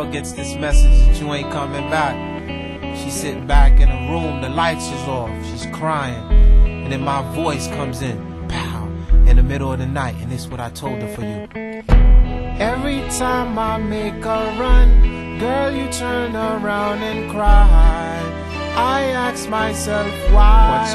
girl gets this message that you ain't coming back. She's sitting back in a room, the lights is off, she's crying, and then my voice comes in, pow, in the middle of the night, and this is what I told her for you. Every time I make a run, girl, you turn around and cry. I ask myself why,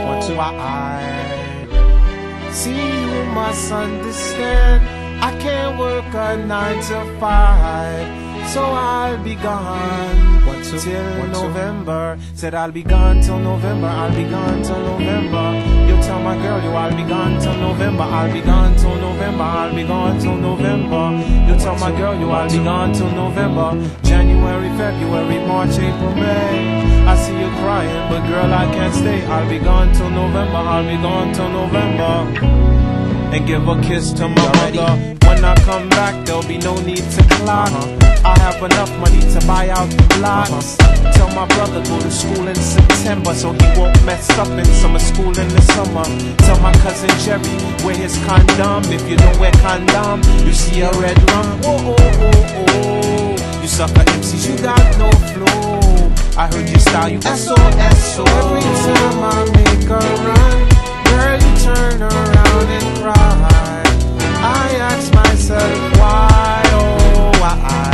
why? See, you must understand, I can't work a 9 to 5, so I'll be gone till November. Said I'll be gone till November, I'll be gone till November. You tell my girl, you, I'll be gone till November, I'll be gone till November, I'll be gone till November. You tell my girl, you, I'll be gone till November. January, February, March, April, May. I see you crying, but girl, I can't stay. I'll be gone till November, I'll be gone till November. And give a kiss to my mother. When I come back, there'll be no need to clock. I have enough money to buy out the blocks. Tell my brother go to school in September, so he won't mess up in summer school in the summer. Tell my cousin Jerry wear his condom. If you don't wear condom, you see a red rum. Oh, oh, oh, oh. You sucker MCs, you got no flow. I heard your style, you SOS. Every time I make a run, girl, you turn around and cry. I ask myself why, oh why?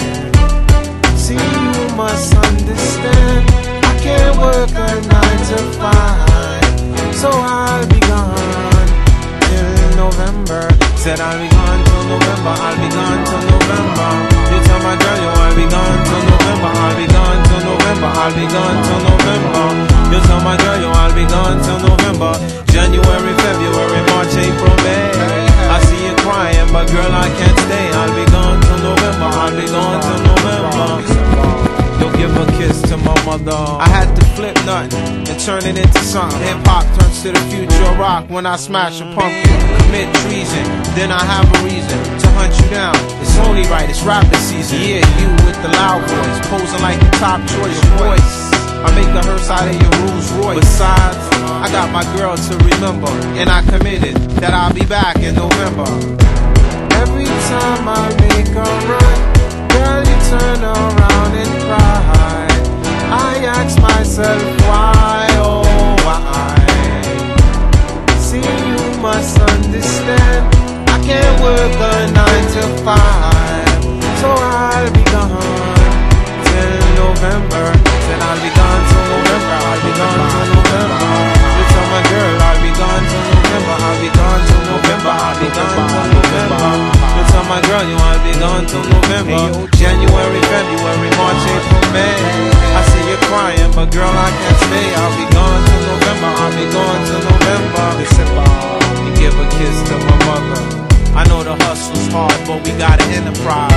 See, you must understand, I can't work a 9 to 5, so I'll be gone till November. Said I'll be gone till November, I'll be gone till November. You tell my girl, yo, I'll be gone till November, I'll be gone till November, I'll be gone till November. You tell my girl, yo, I'll be gone till November. January, February, March, April, May. I see you crying, but girl, I can't stay. I'll be gone till November, I'll be gone till November. You'll give a kiss to my mother. I had to flip nothing and turn it into something. Hip-hop turns to the future of rock when I smash a pumpkin. Commit treason, then I have a reason to hunt you down. It's only right, it's rapping season. Yeah, you with the loud voice, posing like the top choice voice. I make a hearse out of your Rolls Royce. Besides, I got my girl to remember, and I committed that I'll be back in November. Every time I make a run, girl, you turn around and cry. I ask myself why, oh why? See, you must understand, I can't work a 9 to 5, so I'll be gone till November. Said I'll be gone till November, I'll be gone till November. You tell my girl, I'll be gone till November, I'll be gone till November, I'll be gone till November. You tell my girl, you, I'll be gone till November. January, February, March, April, May. I see you crying, but girl, I can't stay. I'll be gone till November, I'll be gone till November. And give a kiss to my mother. I know the hustle's hard, but we got an enterprise.